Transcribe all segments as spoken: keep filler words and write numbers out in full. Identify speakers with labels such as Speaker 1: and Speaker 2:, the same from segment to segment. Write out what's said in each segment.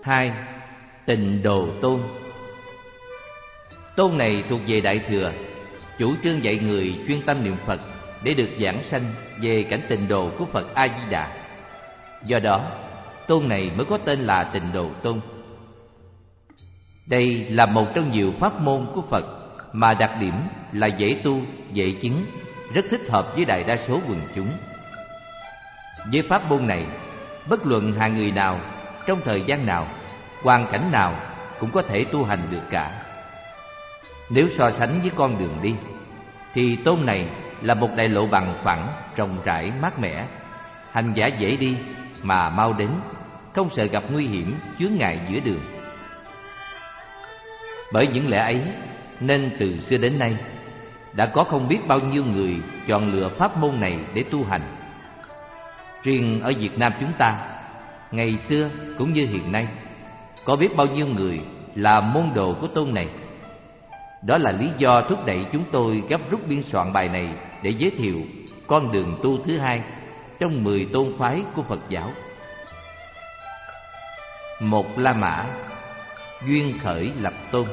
Speaker 1: Hai, Tịnh Độ Tôn. Tôn này thuộc về Đại Thừa, chủ trương dạy người chuyên tâm niệm Phật để được giảng sanh về cảnh tịnh độ của Phật A Di Đà. Do đó, tôn này mới có tên là Tịnh Độ Tôn. Đây là một trong nhiều pháp môn của Phật mà đặc điểm là dễ tu, dễ chứng, rất thích hợp với đại đa số quần chúng. Với pháp môn này, bất luận hạng người nào, trong thời gian nào, hoàn cảnh nào cũng có thể tu hành được cả. Nếu so sánh với con đường đi, thì tôn này là một đại lộ bằng phẳng, rộng rãi, mát mẻ. Hành giả dễ đi mà mau đến, không sợ gặp nguy hiểm, chướng ngại giữa đường. Bởi những lẽ ấy nên từ xưa đến nay đã có không biết bao nhiêu người chọn lựa pháp môn này để tu hành. Riêng ở Việt Nam chúng ta, ngày xưa cũng như hiện nay, có biết bao nhiêu người là môn đồ của tôn này. Đó là lý do thúc đẩy chúng tôi gấp rút biên soạn bài này để giới thiệu con đường tu thứ hai trong mười tôn phái của Phật giáo. Một La Mã, duyên khởi lập tôn.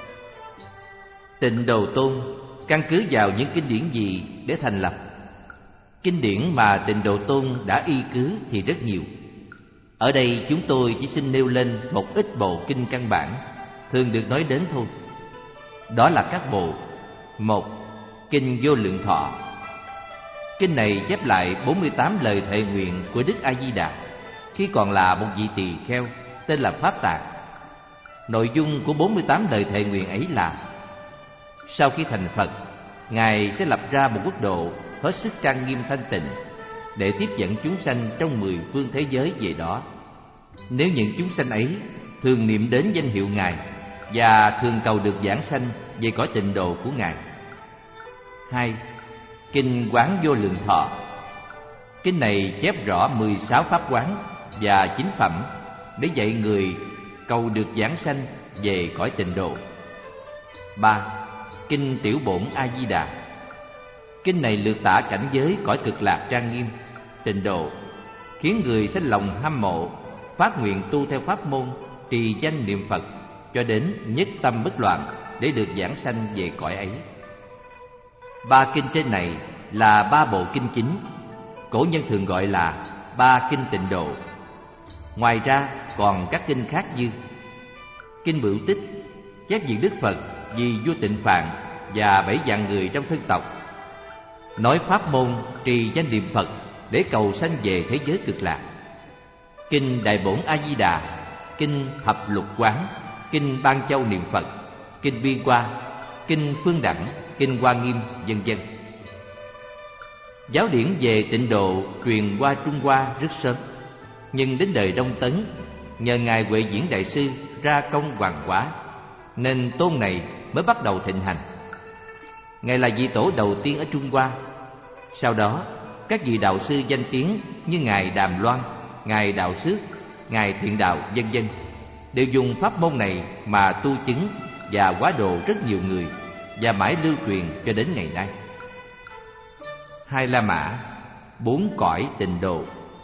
Speaker 1: Tịnh Độ Tôn căn cứ vào những kinh điển gì để thành lập? Kinh điển mà Tịnh Độ Tôn đã y cứ thì rất nhiều. Ở đây chúng tôi chỉ xin nêu lên một ít bộ kinh căn bản thường được nói đến thôi. Đó là các bộ. Một, Kinh Vô Lượng Thọ. Kinh này chép lại bốn mươi tám lời thệ nguyện của Đức A Di Đà khi còn là một vị tỳ kheo tên là Pháp Tạng. Nội dung của bốn mươi tám lời thệ nguyện ấy là: sau khi thành Phật, Ngài sẽ lập ra một quốc độ hết sức trang nghiêm thanh tịnh để tiếp dẫn chúng sanh trong mười phương thế giới về đó. Nếu những chúng sanh ấy thường niệm đến danh hiệu Ngài và thường cầu được giảng sanh về cõi tịnh độ của Ngài. Hai, Kinh Quán Vô Lượng Thọ. Kinh này chép rõ mười sáu pháp quán và chính phẩm để dạy người cầu được giảng sanh về cõi tịnh độ. Ba, Kinh Tiểu Bổn A Di Đà. Kinh này lược tả cảnh giới cõi cực lạc trang nghiêm, tịnh độ, khiến người sinh lòng hâm mộ, phát nguyện tu theo pháp môn trì danh niệm Phật cho đến nhất tâm bất loạn để được giảng sanh về cõi ấy. Ba kinh trên này là ba bộ kinh chính, cổ nhân thường gọi là ba kinh tịnh độ. Ngoài ra còn các kinh khác như Kinh Bửu Tích chép việc Đức Phật vì vua Tịnh Phạn và bảy vạn người trong thân tộc, nói pháp môn trì danh niệm Phật để cầu sanh về thế giới cực lạc. Kinh Đại Bổn A Di Đà, Kinh Thập Lục Quán, Kinh Ban Châu Niệm Phật, Kinh Biên Hoa, Kinh Phương Đẳng, Kinh Hoa Nghiêm, vân vân. Giáo điển về tịnh độ truyền qua Trung Hoa rất sớm, nhưng đến đời Đông Tấn, nhờ Ngài Huệ Diễn Đại Sư ra công hoàng hóa, nên tôn này mới bắt đầu thịnh hành. Ngài là vị tổ đầu tiên ở Trung Hoa. Sau đó, các vị đạo sư danh tiếng như Ngài Đàm Loan, Ngài Đạo Xước, Ngài Thiện Đạo, vân vân đều dùng pháp môn này mà tu chứng và hóa độ rất nhiều người, và mãi lưu truyền cho đến ngày nay. Hai La Mã, bốn cõi tịnh độ.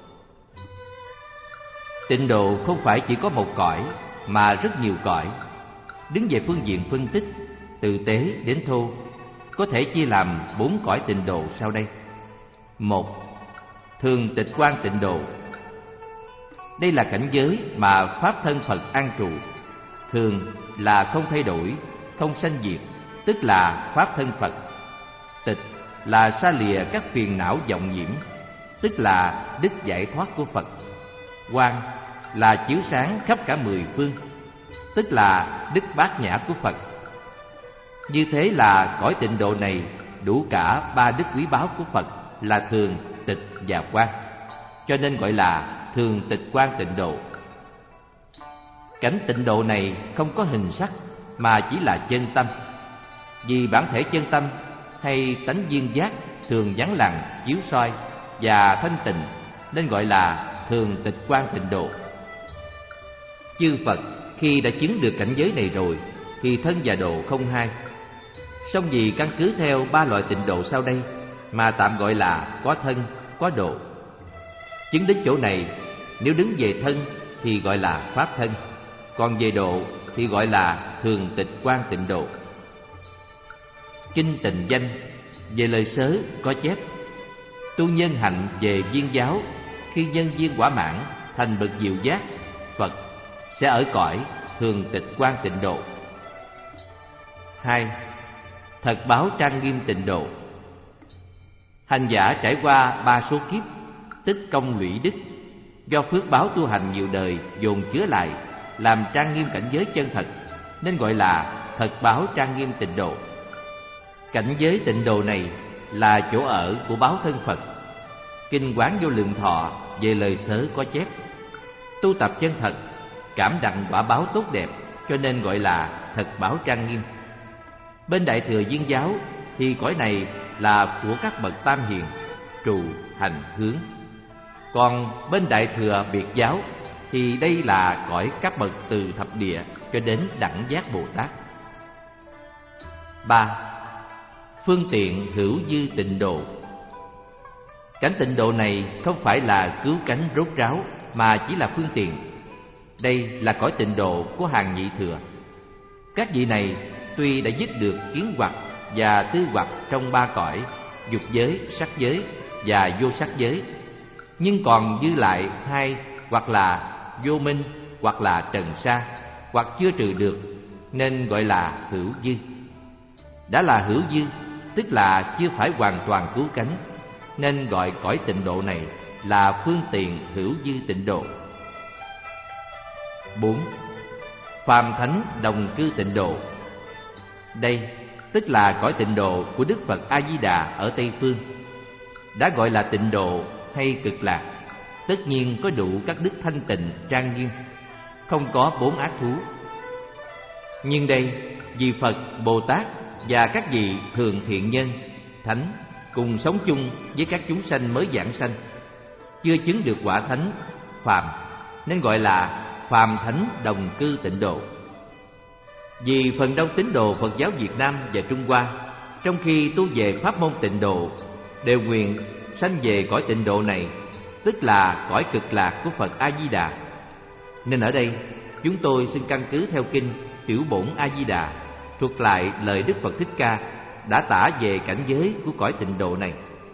Speaker 1: Tịnh độ không phải chỉ có một cõi mà rất nhiều cõi. Đứng về phương diện phân tích, từ tế đến thô, có thể chia làm bốn cõi tịnh độ sau đây. Một, Thường Tịch Quan Tịnh Độ. Đây là cảnh giới mà pháp thân Phật an trụ. Thường là không thay đổi, không sanh diệt, tức là pháp thân Phật. Tịch là xa lìa các phiền não vọng nhiễm, tức là đức giải thoát của Phật. Quang là chiếu sáng khắp cả mười phương, tức là đức bát nhã của Phật. Như thế là cõi tịnh độ này đủ cả ba đức quý báu của Phật là thường, tịch và quang, cho nên gọi là thường tịch quang tịnh độ. Cảnh tịnh độ này không có hình sắc mà chỉ là chân tâm. Vì bản thể chân tâm hay tánh duyên giác thường vắng lặng, chiếu soi và thanh tịnh, nên gọi là thường tịch quang tịnh độ. Chư Phật khi đã chứng được cảnh giới này rồi thì thân và độ không hai. Song vì căn cứ theo ba loại tịnh độ sau đây mà tạm gọi là có thân, có độ. Chứng đến chỗ này, nếu đứng về thân thì gọi là pháp thân, Còn về độ thì gọi là thường tịch quan tịnh độ. Kinh Tịnh Danh về lời sớ có chép: tu nhân hạnh về viên giáo, khi nhân viên quả mãn thành bậc diệu giác, Phật sẽ ở cõi thường tịch quan tịnh độ. Hai. Thật báo trang nghiêm tịnh độ. Hành giả trải qua ba số kiếp, tích công lũy đức, do phước báo tu hành nhiều đời dồn chứa lại, làm trang nghiêm cảnh giới chân thật, nên gọi là thật báo trang nghiêm tịnh độ. Cảnh giới tịnh độ này là chỗ ở của báo thân Phật. Kinh Quán Vô Lượng Thọ về lời sớ có chép: tu tập chân thật, cảm đặng quả báo tốt đẹp, cho nên gọi là thật báo trang nghiêm. Bên Đại Thừa Viên giáo thì cõi này là của các bậc tam hiền, trụ, hành, hướng. Còn bên Đại Thừa Biệt giáo thì đây là cõi các bậc từ thập địa cho đến đẳng giác Bồ Tát. Ba. Phương tiện hữu dư tịnh độ. Cảnh tịnh độ này không phải là cứu cánh rốt ráo, mà chỉ là phương tiện. Đây là cõi tịnh độ của hàng nhị thừa. Các vị này tuy đã dứt được kiến hoặc và tư hoặc trong ba cõi dục giới, sắc giới và vô sắc giới, nhưng còn dư lại hai, hoặc là vô minh, hoặc là trần sa, hoặc chưa trừ được, nên gọi là hữu dư. Đã là hữu dư, tức là chưa phải hoàn toàn cứu cánh, nên gọi cõi tịnh độ này là phương tiện hữu dư tịnh độ. Bốn. Phàm thánh đồng cư tịnh độ. Đây tức là cõi tịnh độ của Đức Phật A Di Đà ở Tây phương. Đã gọi là tịnh độ hay cực lạc, tất nhiên có đủ các đức thanh tịnh trang nghiêm, không có bốn ác thú. Nhưng đây vì Phật, Bồ Tát và các vị thường thiện nhân, thánh cùng sống chung với các chúng sanh mới giảng sanh, chưa chứng được quả thánh, phàm, nên gọi là phàm thánh đồng cư tịnh độ. Vì phần đông tín đồ Phật giáo Việt Nam và Trung Hoa, trong khi tu về pháp môn tịnh độ, đều nguyện sanh về cõi tịnh độ này, tức là cõi cực lạc của Phật A Di Đà. Nên ở đây chúng tôi xin căn cứ theo kinh Tiểu Bổn A Di Đà thuật lại lời Đức Phật Thích Ca đã tả về cảnh giới của cõi tịnh độ này.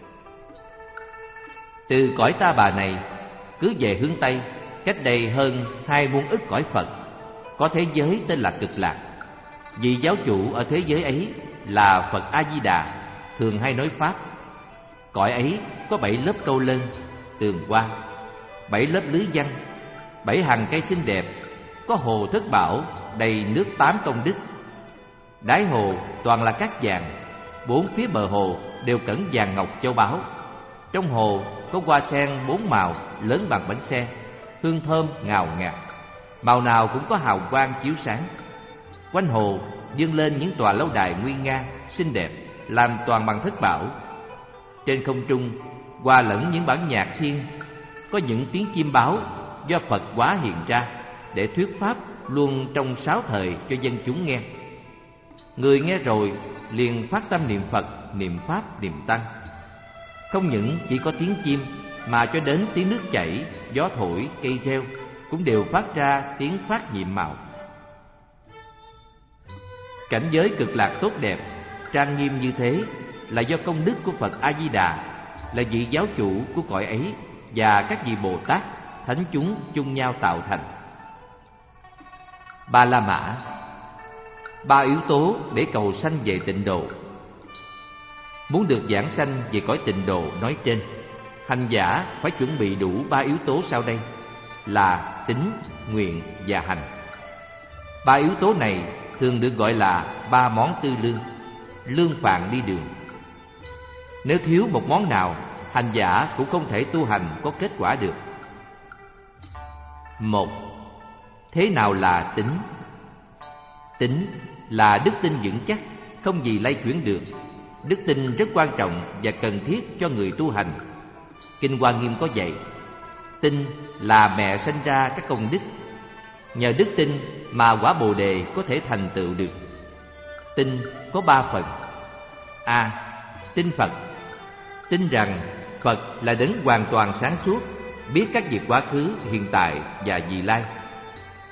Speaker 1: Từ cõi Ta Bà này cứ về hướng Tây, cách đây hơn hai muôn ức cõi Phật, có thế giới tên là Cực Lạc. Vị giáo chủ ở thế giới ấy là Phật A Di Đà, thường hay nói pháp. Cõi ấy có bảy lớp câu lân, tường hoa, bảy lớp lưới văn, bảy hàng cây xinh đẹp, có hồ thất bảo đầy nước tám công đức. Đáy hồ toàn là cát vàng, bốn phía bờ hồ đều cẩn vàng ngọc châu báu. Trong hồ có hoa sen bốn màu lớn bằng bánh xe, hương thơm ngào ngạt, màu nào cũng có hào quang chiếu sáng. Quanh hồ dâng lên những tòa lâu đài nguy nga xinh đẹp, làm toàn bằng thất bảo. Trên không trung hòa lẫn những bản nhạc thiên, có những tiếng chim báo do Phật hóa hiện ra để thuyết pháp luôn trong sáu thời cho dân chúng nghe. Người nghe rồi liền phát tâm niệm Phật, niệm Pháp, niệm Tăng. Không những chỉ có tiếng chim, mà cho đến tiếng nước chảy, gió thổi, cây reo cũng đều phát ra tiếng phát nhiệm màu. Cảnh giới cực lạc tốt đẹp, trang nghiêm như thế là do công đức của Phật A Di Đà, là vị giáo chủ của cõi ấy, và các vị Bồ Tát, thánh chúng chung nhau tạo thành. Ba La Mã. Ba yếu tố để cầu sanh về tịnh độ. Muốn được giảng sanh về cõi tịnh độ nói trên, hành giả phải chuẩn bị đủ ba yếu tố sau đây là tín, nguyện và hành. Ba yếu tố này thường được gọi là ba món tư lương, lương phạn đi đường. Nếu thiếu một món nào, hành giả cũng không thể tu hành có kết quả được. Một. Thế nào là tín? Tín là đức tin vững chắc, không gì lay chuyển được. Đức tin rất quan trọng và cần thiết cho người tu hành. Kinh Hoa Nghiêm có dạy: tin là mẹ sanh ra các công đức. Nhờ đức tin mà quả Bồ đề có thể thành tựu được. Tin có ba phần. A. Tin Phật. Tin rằng Phật là đấng hoàn toàn sáng suốt, biết các việc quá khứ, hiện tại và vị lai.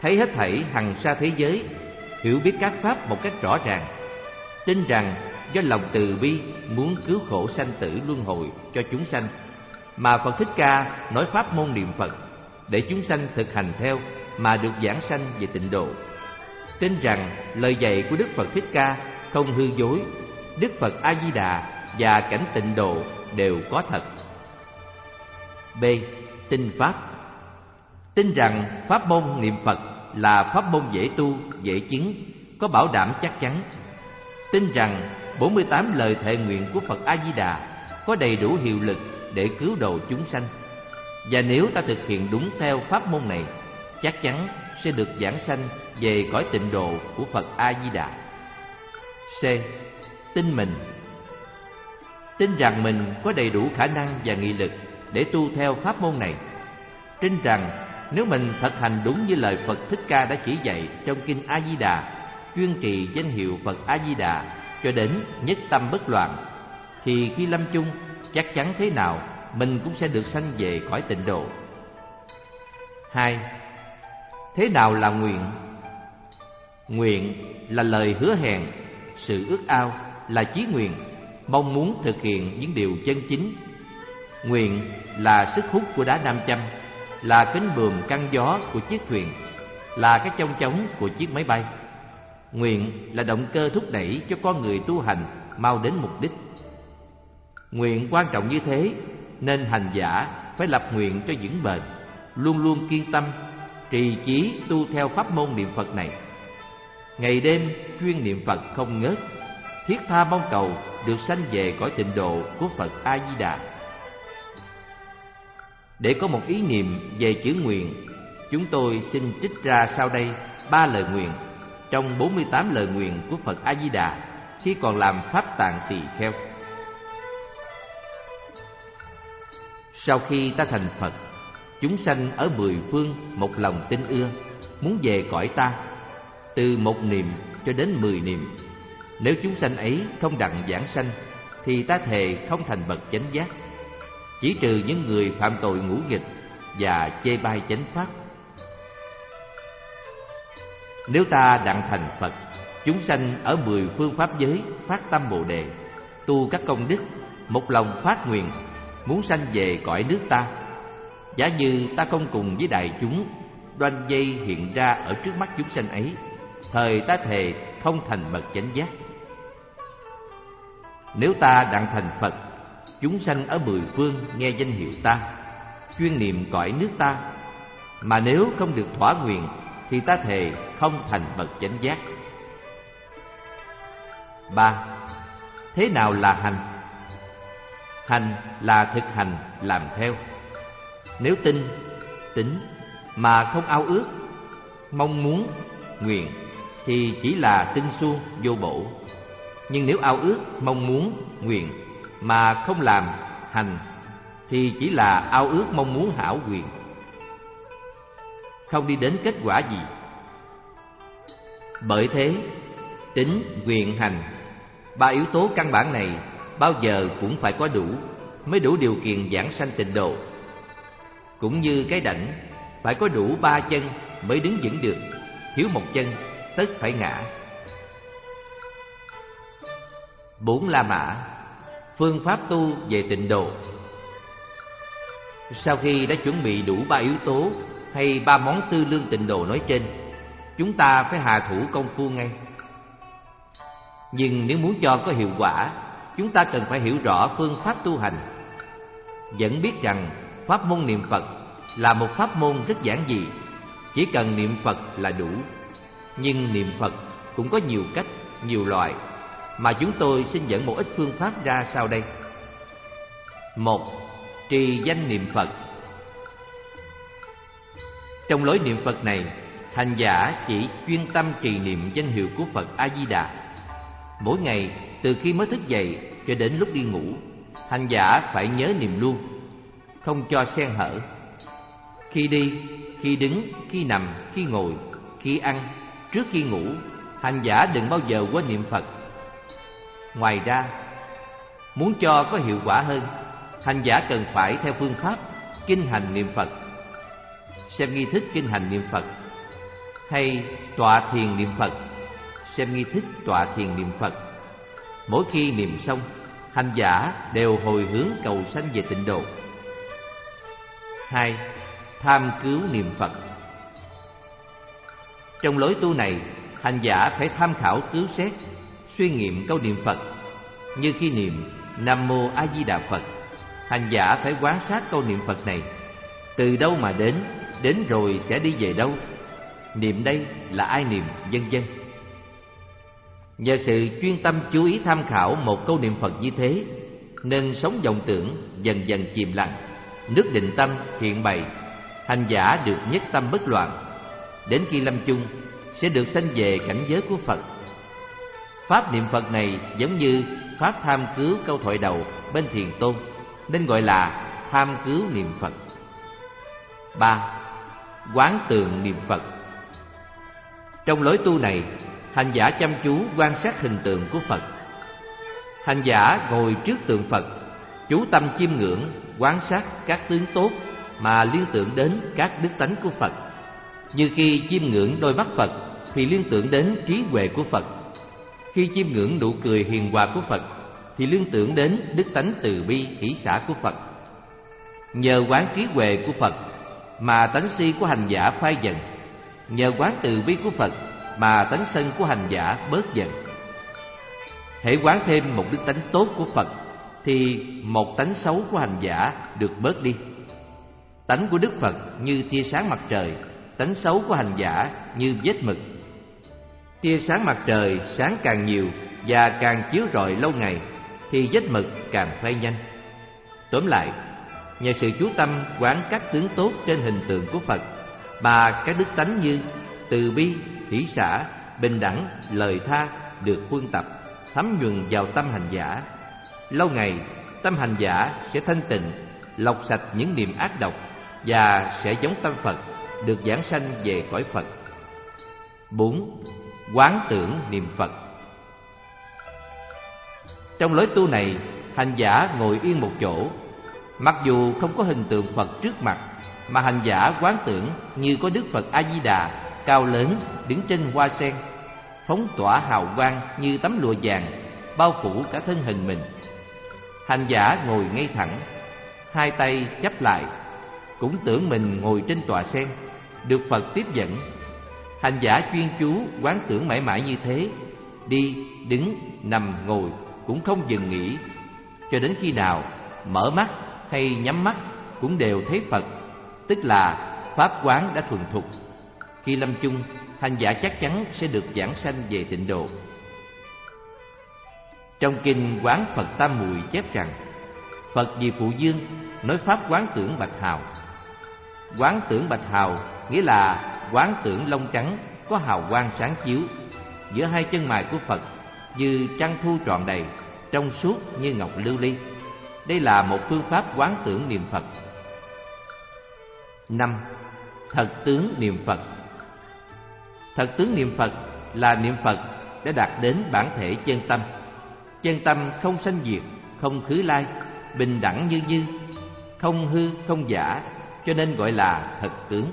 Speaker 1: thấy hết thảy hằng sa thế giới, hiểu biết các pháp một cách rõ ràng, tin rằng do lòng từ bi muốn cứu khổ sanh tử luân hồi cho chúng sanh mà Phật Thích Ca nói pháp môn niệm Phật để chúng sanh thực hành theo mà được giảng sanh về tịnh độ. Tin rằng lời dạy của Đức Phật Thích Ca không hư dối, Đức Phật A Di Đà và cảnh tịnh độ đều có thật. B. Tin pháp. Tin rằng pháp môn niệm Phật là pháp môn dễ tu, dễ chứng, có bảo đảm chắc chắn. Tin rằng bốn mươi tám lời thệ nguyện của Phật A Di Đà có đầy đủ hiệu lực để cứu độ chúng sanh, và nếu ta thực hiện đúng theo pháp môn này, chắc chắn sẽ được giảng sanh về cõi tịnh độ của Phật A Di Đà. C. Tin mình. Tin rằng mình có đầy đủ khả năng và nghị lực để tu theo pháp môn này. Tin rằng nếu mình thực hành đúng như lời Phật Thích Ca đã chỉ dạy trong kinh A Di Đà, chuyên trì danh hiệu Phật A Di Đà cho đến nhất tâm bất loạn, thì khi lâm chung chắc chắn thế nào mình cũng sẽ được sanh về cõi tịnh độ. Hai. Thế nào là nguyện? Nguyện là lời hứa hẹn, sự ước ao, là chí nguyện, mong muốn thực hiện những điều chân chính. Nguyện là sức hút của đá nam châm, là cánh buồm căng gió của chiếc thuyền, là cái chong chóng của chiếc máy bay. Nguyện là động cơ thúc đẩy cho con người tu hành mau đến mục đích. Nguyện quan trọng như thế nên hành giả phải lập nguyện cho vững bền, luôn luôn kiên tâm, trì chí tu theo pháp môn niệm Phật này. Ngày đêm chuyên niệm Phật không ngớt, thiết tha mong cầu được sanh về cõi tịnh độ của Phật A Di Đà. Để có một ý niệm về chữ nguyện, chúng tôi xin trích ra sau đây ba lời nguyện trong bốn mươi tám lời nguyện của Phật A Di Đà khi còn làm Pháp Tạng Tỳ Kheo. Sau khi ta thành Phật, chúng sanh ở mười phương một lòng tin ưa, muốn về cõi ta, từ một niệm cho đến mười niệm. Nếu chúng sanh ấy không đặng giảng sanh, thì ta thề không thành bậc chánh giác, chỉ trừ những người phạm tội ngũ nghịch và chê bai chánh pháp. Nếu ta đặng thành Phật, chúng sanh ở mười phương pháp giới phát tâm Bồ Đề, tu các công đức, một lòng phát nguyện muốn sanh về cõi nước ta. Giả như ta không cùng với đại chúng đoan dây hiện ra ở trước mắt chúng sanh ấy, thời ta thề không thành bậc chánh giác. Nếu ta đặng thành Phật, chúng sanh ở mười phương nghe danh hiệu ta, chuyên niệm cõi nước ta, mà nếu không được thỏa nguyện, thì ta thề không thành bậc chánh giác. Ba. Thế nào là hành? Hành là thực hành, làm theo. Nếu tin, tính mà không ao ước, mong muốn, nguyện, thì chỉ là tinh suông vô bổ. Nhưng nếu ao ước, mong muốn, nguyện mà không làm, hành, thì chỉ là ao ước mong muốn hảo quyền, không đi đến kết quả gì. Bởi thế, tính, nguyện, hành, ba yếu tố căn bản này bao giờ cũng phải có đủ, mới đủ điều kiện giảng sanh tịnh độ. Cũng như cái đảnh phải có đủ ba chân mới đứng vững được, thiếu một chân tất phải ngã. Bốn La Mã, phương pháp tu về tịnh độ. Sau khi đã chuẩn bị đủ ba yếu tố hay ba món tư lương tịnh độ nói trên, chúng ta phải hạ thủ công phu ngay. Nhưng nếu muốn cho có hiệu quả, chúng ta cần phải hiểu rõ phương pháp tu hành. Vẫn biết rằng pháp môn niệm Phật là một pháp môn rất giản dị, chỉ cần niệm Phật là đủ. Nhưng niệm Phật cũng có nhiều cách, nhiều loại, mà chúng tôi xin dẫn một ít phương pháp ra sau đây. Một. Trì danh niệm Phật. Trong lối niệm Phật này, hành giả chỉ chuyên tâm trì niệm danh hiệu của Phật A Di Đà. Mỗi ngày, từ khi mới thức dậy cho đến lúc đi ngủ, hành giả phải nhớ niệm luôn, không cho xen hở. Khi đi, khi đứng, khi nằm, khi ngồi, khi ăn, trước khi ngủ, hành giả đừng bao giờ quên niệm Phật. Ngoài ra, muốn cho có hiệu quả hơn, hành giả cần phải theo phương pháp kinh hành niệm Phật. Xem nghi thức kinh hành niệm Phật. hay tọa thiền niệm Phật, xem nghi thức tọa thiền niệm Phật. Mỗi khi niệm xong, hành giả đều hồi hướng cầu sanh về tịnh độ. Hai, tham cứu niệm Phật. Trong lối tu này, hành giả phải tham khảo cứu xét, suy nghiệm câu niệm Phật. Như khi niệm Nam Mô A Di Đà Phật, hành giả phải quan sát câu niệm Phật này. Từ đâu mà đến, đến rồi sẽ đi về đâu, niệm đây là ai niệm, vân vân. Nhờ sự chuyên tâm chú ý tham khảo một câu niệm Phật như thế, nên sống vọng tưởng dần dần chìm lặng, nước định tâm hiện bày, hành giả được nhất tâm bất loạn. Đến khi lâm chung sẽ được sanh về cảnh giới của Phật. Pháp niệm Phật này giống như pháp tham cứu câu thoại đầu bên Thiền Tôn, nên gọi là tham cứu niệm Phật. Ba, quán tượng niệm Phật. Trong lối tu này, hành giả chăm chú quan sát hình tượng của Phật. Hành giả ngồi trước tượng Phật, chú tâm chiêm ngưỡng, quan sát các tướng tốt mà liên tưởng đến các đức tánh của Phật. Như khi chiêm ngưỡng đôi mắt Phật thì liên tưởng đến trí huệ của Phật. Khi chiêm ngưỡng nụ cười hiền hòa của Phật thì liên tưởng đến đức tánh từ bi hỷ xả của Phật. Nhờ quán trí huệ của Phật mà tánh si của hành giả phai dần. Nhờ quán từ bi của Phật mà tánh sân của hành giả bớt dần. Hễ quán thêm một đức tánh tốt của Phật thì một tánh xấu của hành giả được bớt đi. Tánh của Đức Phật như tia sáng mặt trời, tánh xấu của hành giả như vết mực. Tia sáng mặt trời sáng càng nhiều và càng chiếu rọi lâu ngày thì vết mực càng phai nhanh. Tóm lại, nhờ sự chú tâm quán các tướng tốt trên hình tượng của Phật mà các đức tánh như từ bi, hỷ xả, bình đẳng, lời tha được huân tập, thấm nhuần vào tâm hành giả. Lâu ngày, tâm hành giả sẽ thanh tịnh, lọc sạch những niệm ác độc và sẽ giống tâm Phật, được giảng sanh về cõi Phật. Bốn, quán tưởng niệm Phật. Trong lối tu này, hành giả ngồi yên một chỗ, mặc dù không có hình tượng Phật trước mặt, mà hành giả quán tưởng như có Đức Phật A Di Đà cao lớn đứng trên hoa sen, phóng tỏa hào quang như tấm lụa vàng bao phủ cả thân hình mình. Hành giả ngồi ngay thẳng, hai tay chắp lại, cũng tưởng mình ngồi trên tòa sen, được Phật tiếp dẫn. Hành giả chuyên chú quán tưởng mãi mãi như thế, đi, đứng, nằm, ngồi cũng không dừng nghỉ, cho đến khi nào mở mắt hay nhắm mắt cũng đều thấy Phật, tức là pháp quán đã thuần thục. Khi lâm chung, hành giả chắc chắn sẽ được giảng sanh về tịnh độ. Trong kinh Quán Phật Tam Muội chép rằng, Phật vì Phụ Dương nói pháp quán tưởng bạch hào. Quán tưởng bạch hào nghĩa là quán tưởng lông trắng có hào quang sáng chiếu giữa hai chân mày của Phật, như trăng thu tròn đầy, trong suốt như ngọc lưu ly. Đây là một phương pháp quán tưởng niệm Phật. Năm, thật tướng niệm Phật. Thật tướng niệm Phật là niệm Phật đã đạt đến bản thể chân tâm. Chân tâm không sanh diệt, không khứ lai, bình đẳng như như, không hư không giả, cho nên gọi là thật tướng.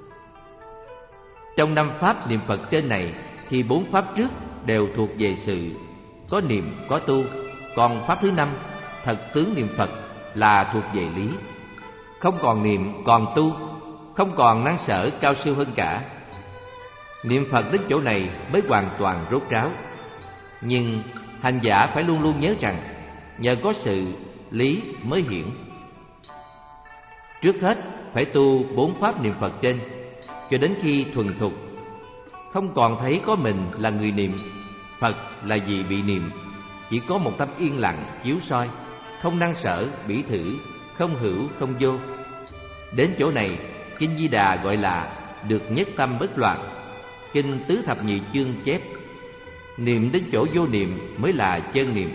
Speaker 1: Trong năm pháp niệm Phật trên này thì bốn pháp trước đều thuộc về sự có niệm có tu, còn pháp thứ năm, thật tướng niệm Phật, là thuộc về lý. Không còn niệm còn tu, không còn năng sở cao siêu hơn cả. Niệm Phật đến chỗ này mới hoàn toàn rốt ráo. Nhưng hành giả phải luôn luôn nhớ rằng nhờ có sự lý mới hiển. Trước hết phải tu bốn pháp niệm Phật trên, cho đến khi thuần thục, không còn thấy có mình là người niệm, Phật là gì bị niệm, chỉ có một tâm yên lặng chiếu soi, không năng sở bỉ thử, không hữu không vô. Đến chỗ này, kinh Di Đà gọi là được nhất tâm bất loạn. Kinh Tứ Thập Nhị Chương chép, niệm đến chỗ vô niệm mới là chân niệm.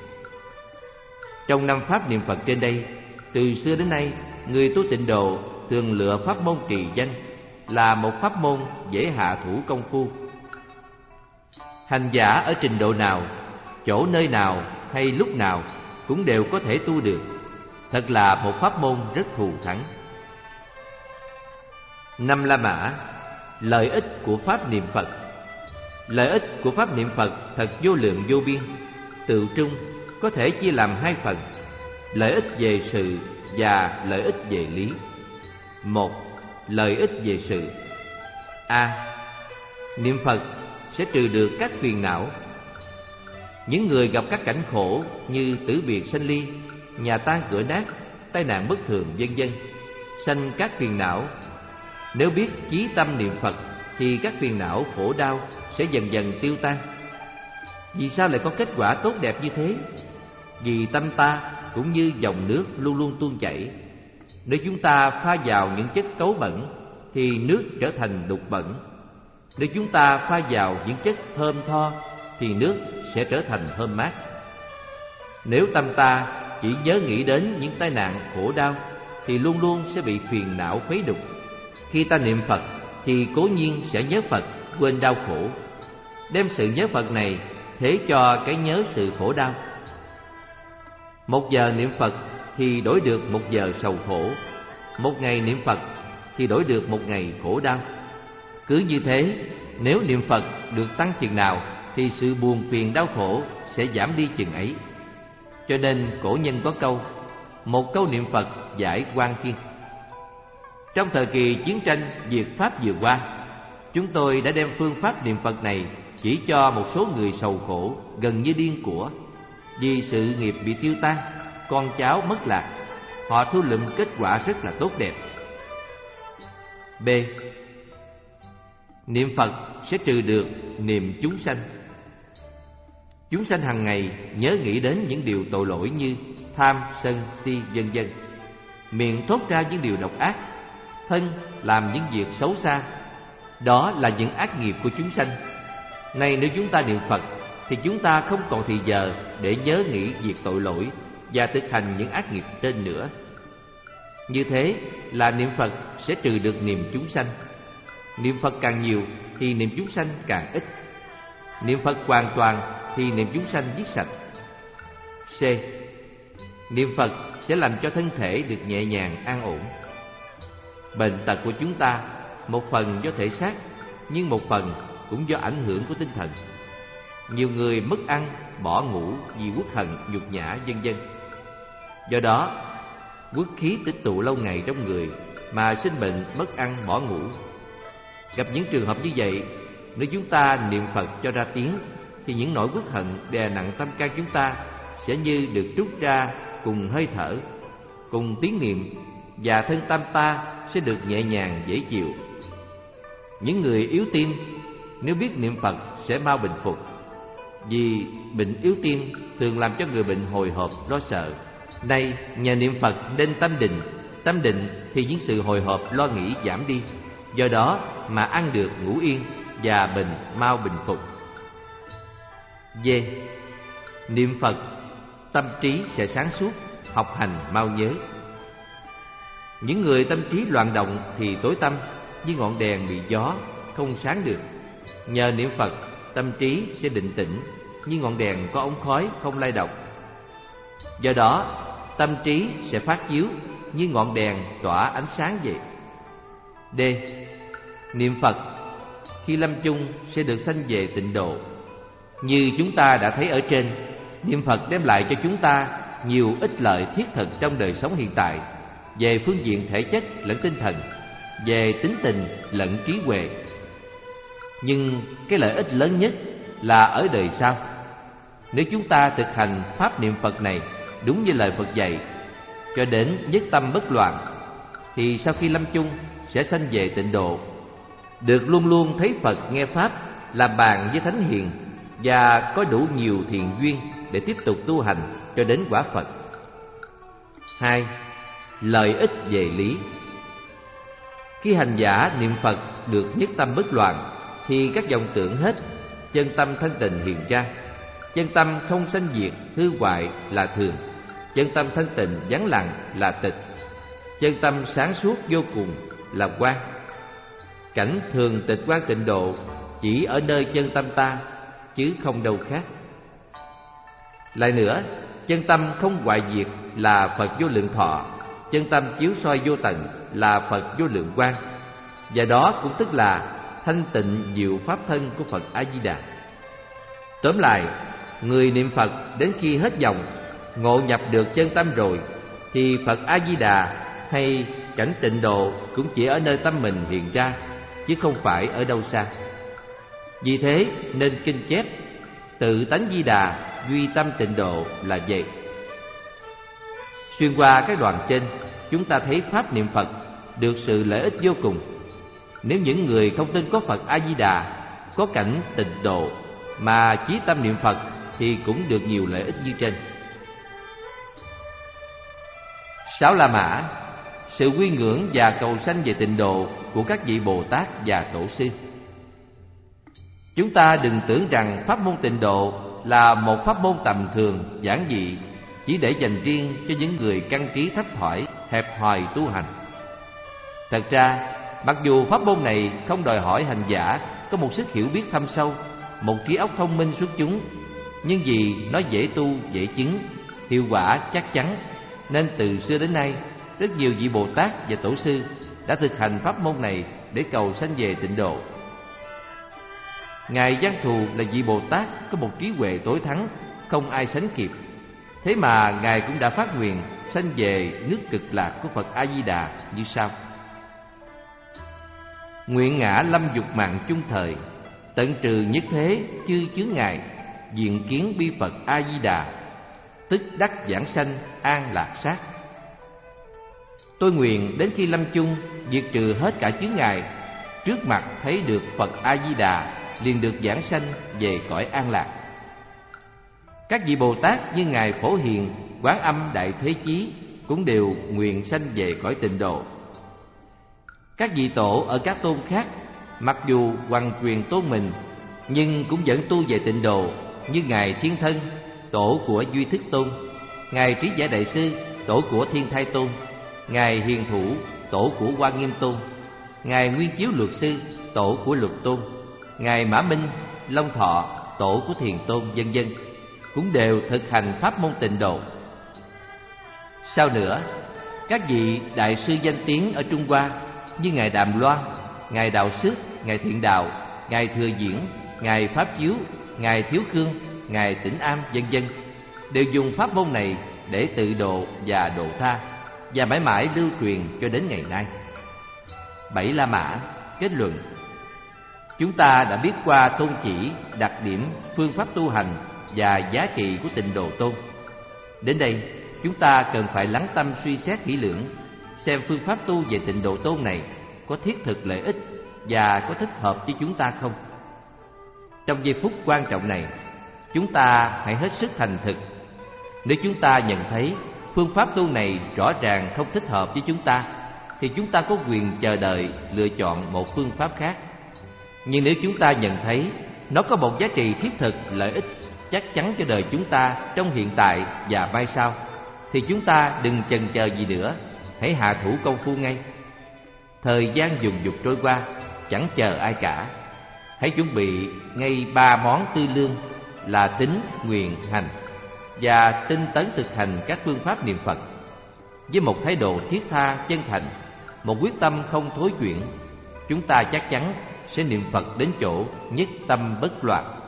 Speaker 1: Trong năm pháp niệm Phật trên đây, từ xưa đến nay, người tu tịnh độ thường lựa pháp môn trì danh là một pháp môn dễ hạ thủ công phu. Hành giả ở trình độ nào, chỗ nơi nào hay lúc nào cũng đều có thể tu được. Thật là một pháp môn rất thù thắng. Năm La Mã, Lợi ích của pháp niệm Phật. Lợi ích của pháp niệm Phật thật vô lượng vô biên. Tựu trung có thể chia làm hai phần: lợi ích về sự và lợi ích về lý. Một, lợi ích về sự. A. Niệm Phật sẽ trừ được các phiền não. Những người gặp các cảnh khổ như tử biệt sanh ly, nhà tan cửa nát, tai nạn bất thường vân vân, sanh các phiền não, nếu biết chí tâm niệm Phật thì các phiền não khổ đau sẽ dần dần tiêu tan. Vì sao lại có kết quả tốt đẹp như thế? Vì tâm ta cũng như dòng nước luôn luôn tuôn chảy. Nếu chúng ta pha vào những chất cấu bẩn thì nước trở thành đục bẩn. Nếu chúng ta pha vào những chất thơm tho thì nước sẽ trở thành thơm mát. Nếu tâm ta chỉ nhớ nghĩ đến những tai nạn khổ đau thì luôn luôn sẽ bị phiền não khuấy đục. Khi ta niệm Phật thì cố nhiên sẽ nhớ Phật, quên đau khổ. Đem sự nhớ Phật này thế cho cái nhớ sự khổ đau. Một giờ niệm Phật thì đổi được một giờ sầu khổ. Một ngày niệm Phật thì đổi được một ngày khổ đau. Cứ như thế, nếu niệm Phật được tăng chừng nào thì sự buồn phiền đau khổ sẽ giảm đi chừng ấy. Cho nên cổ nhân có câu: một câu niệm Phật giải oan khiên. Trong thời kỳ chiến tranh Việt Pháp vừa qua, chúng tôi đã đem phương pháp niệm Phật này chỉ cho một số người sầu khổ gần như điên của. Vì sự nghiệp bị tiêu tan, con cháu mất lạc, họ thu lượm kết quả rất là tốt đẹp. B. Niệm Phật sẽ trừ được niềm chúng sanh. Chúng sanh hàng ngày nhớ nghĩ đến những điều tội lỗi như tham, sân, si, vân vân. Miệng thốt ra những điều độc ác, thân làm những việc xấu xa. Đó là những ác nghiệp của chúng sanh. Nay nếu chúng ta niệm Phật thì chúng ta không còn thì giờ để nhớ nghĩ việc tội lỗi và thực hành những ác nghiệp trên nữa. Như thế là niệm Phật sẽ trừ được niềm chúng sanh. Niệm Phật càng nhiều thì niềm chúng sanh càng ít. Niệm Phật hoàn toàn thì niềm chúng sanh giết sạch. C. Niệm Phật sẽ làm cho thân thể được nhẹ nhàng an ổn. Bệnh tật của chúng ta một phần do thể xác, nhưng một phần cũng do ảnh hưởng của tinh thần. Nhiều người mất ăn, bỏ ngủ vì uất hận, nhục nhã vân vân. Do đó, uất khí tích tụ lâu ngày trong người mà sinh bệnh mất ăn, bỏ ngủ. Gặp những trường hợp như vậy, nếu chúng ta niệm Phật cho ra tiếng thì những nỗi uất hận đè nặng tâm can chúng ta sẽ như được trút ra cùng hơi thở, cùng tiếng niệm, và thân tâm ta sẽ được nhẹ nhàng dễ chịu. Những người yếu tim nếu biết niệm Phật sẽ mau bình phục. Vì bệnh yếu tim thường làm cho người bệnh hồi hộp, lo sợ. Nay nhờ niệm Phật nên tâm định. Tâm định thì những sự hồi hộp, lo nghĩ giảm đi. Do đó mà ăn được, ngủ yên và bệnh mau bình phục. D. Niệm Phật tâm trí sẽ sáng suốt, học hành mau nhớ. Những người tâm trí loạn động thì tối tăm như ngọn đèn bị gió, không sáng được. Nhờ niệm Phật, tâm trí sẽ định tĩnh như ngọn đèn có ống khói, không lay động. Do đó tâm trí sẽ phát chiếu như ngọn đèn tỏa ánh sáng vậy. D. Niệm Phật khi lâm chung sẽ được sanh về tịnh độ. Như chúng ta đã thấy ở trên, niệm Phật đem lại cho chúng ta nhiều ích lợi thiết thực trong đời sống hiện tại, về phương diện thể chất lẫn tinh thần, về tính tình lẫn trí huệ. Nhưng cái lợi ích lớn nhất là ở đời sau. Nếu chúng ta thực hành pháp niệm Phật này đúng như lời Phật dạy, cho đến nhất tâm bất loạn, thì sau khi lâm chung sẽ sanh về tịnh độ, được luôn luôn thấy Phật, nghe pháp, làm bạn với thánh hiền, và có đủ nhiều thiện duyên để tiếp tục tu hành cho đến quả Phật. Hai. Lợi ích về lý. Khi hành giả niệm Phật được nhất tâm bất loạn thì các vọng tưởng hết, chân tâm thanh tịnh hiện ra. Chân tâm không sanh diệt, hư hoại là thường. Chân tâm thanh tịnh vắng lặng là tịch. Chân tâm sáng suốt vô cùng là quang. Cảnh thường tịch quang tịnh độ chỉ ở nơi chân tâm ta, chứ không đâu khác. Lại nữa, chân tâm không hoại diệt là Phật vô lượng thọ. Chân tâm chiếu soi vô tận là Phật vô lượng quang. Và đó cũng tức là thanh tịnh diệu pháp thân của Phật A Di Đà. Tóm lại, người niệm Phật đến khi hết dòng, ngộ nhập được chân tâm rồi, thì Phật A Di Đà hay cảnh tịnh độ cũng chỉ ở nơi tâm mình hiện ra, chứ không phải ở đâu xa. Vì thế nên kinh chép tự tánh Di Đà duy tâm tịnh độ là vậy. Xuyên qua các đoạn trên, chúng ta thấy pháp niệm Phật được sự lợi ích vô cùng. Nếu những người không tin có Phật A Di Đà, có cảnh tịnh độ mà chí tâm niệm Phật thì cũng được nhiều lợi ích như trên. Sáu La Mã, sự quy ngưỡng và cầu sanh về tịnh độ của các vị Bồ Tát và Tổ sư. Chúng ta đừng tưởng rằng pháp môn tịnh độ là một pháp môn tầm thường, giản dị, chỉ để dành riêng cho những người căn trí thấp thỏi, hẹp hòi tu hành. Thật ra, mặc dù pháp môn này không đòi hỏi hành giả có một sức hiểu biết thâm sâu, một trí óc thông minh xuất chúng, nhưng vì nó dễ tu, dễ chứng, hiệu quả chắc chắn, nên từ xưa đến nay, rất nhiều vị Bồ Tát và Tổ sư đã thực hành pháp môn này để cầu sanh về tịnh độ. Ngài Văn Thù là vị Bồ Tát có một trí huệ tối thắng, không ai sánh kịp. Thế mà Ngài cũng đã phát nguyện sanh về nước cực lạc của Phật A Di Đà như sau: nguyện ngã lâm dục mạng chung thời, tận trừ nhất thế chư chướng ngại, diện kiến bi Phật A Di Đà, tức đắc giảng sanh an lạc sát. Tôi nguyện đến khi lâm chung diệt trừ hết cả chướng ngại, trước mặt thấy được Phật A Di Đà, liền được giảng sanh về cõi an lạc. Các vị Bồ Tát như Ngài Phổ Hiền, Quán Âm Đại Thế Chí cũng đều nguyện sanh về cõi tịnh độ. Các vị tổ ở các tôn khác, mặc dù hoằng truyền tôn mình, nhưng cũng vẫn tu về tịnh độ, như Ngài Thiên Thân, tổ của Duy Thức Tôn, Ngài Trí Giả Đại Sư, tổ của Thiên Thai Tôn, Ngài Hiền Thủ, tổ của Hoa Nghiêm Tôn, Ngài Nguyên Chiếu Luật Sư, tổ của Luật Tôn, Ngài Mã Minh, Long Thọ, tổ của Thiền Tôn, vân vân, cũng đều thực hành pháp môn tịnh độ. Sau nữa, các vị đại sư danh tiếng ở Trung Hoa như Ngài Đàm Loan, Ngài Đạo Xước, Ngài Thiện Đạo, Ngài Thừa Diễn, Ngài Pháp Chiếu, Ngài Thiếu Khương, Ngài Tĩnh Am, vân vân, đều dùng pháp môn này để tự độ và độ tha, và mãi mãi lưu truyền cho đến ngày nay. Bảy La Mã kết luận: chúng ta đã biết qua tôn chỉ, đặc điểm, phương pháp tu hành và giá trị của tịnh độ tôn. Đến đây, chúng ta cần phải lắng tâm suy xét kỹ lưỡng, xem phương pháp tu về tịnh độ tôn này có thiết thực lợi ích và có thích hợp với chúng ta không. Trong giây phút quan trọng này, chúng ta hãy hết sức thành thực. Nếu chúng ta nhận thấy phương pháp tu này rõ ràng không thích hợp với chúng ta, thì chúng ta có quyền chờ đợi lựa chọn một phương pháp khác. Nhưng nếu chúng ta nhận thấy nó có một giá trị thiết thực, lợi ích chắc chắn cho đời chúng ta trong hiện tại và mai sau, thì chúng ta đừng chần chờ gì nữa, hãy hạ thủ công phu ngay. Thời gian dùng dục trôi qua, chẳng chờ ai cả. Hãy chuẩn bị ngay ba món tư lương là tín, nguyện, hành, và tinh tấn thực hành các phương pháp niệm Phật với một thái độ thiết tha, chân thành, một quyết tâm không thối chuyển. Chúng ta chắc chắn sẽ niệm Phật đến chỗ nhất tâm bất loạn.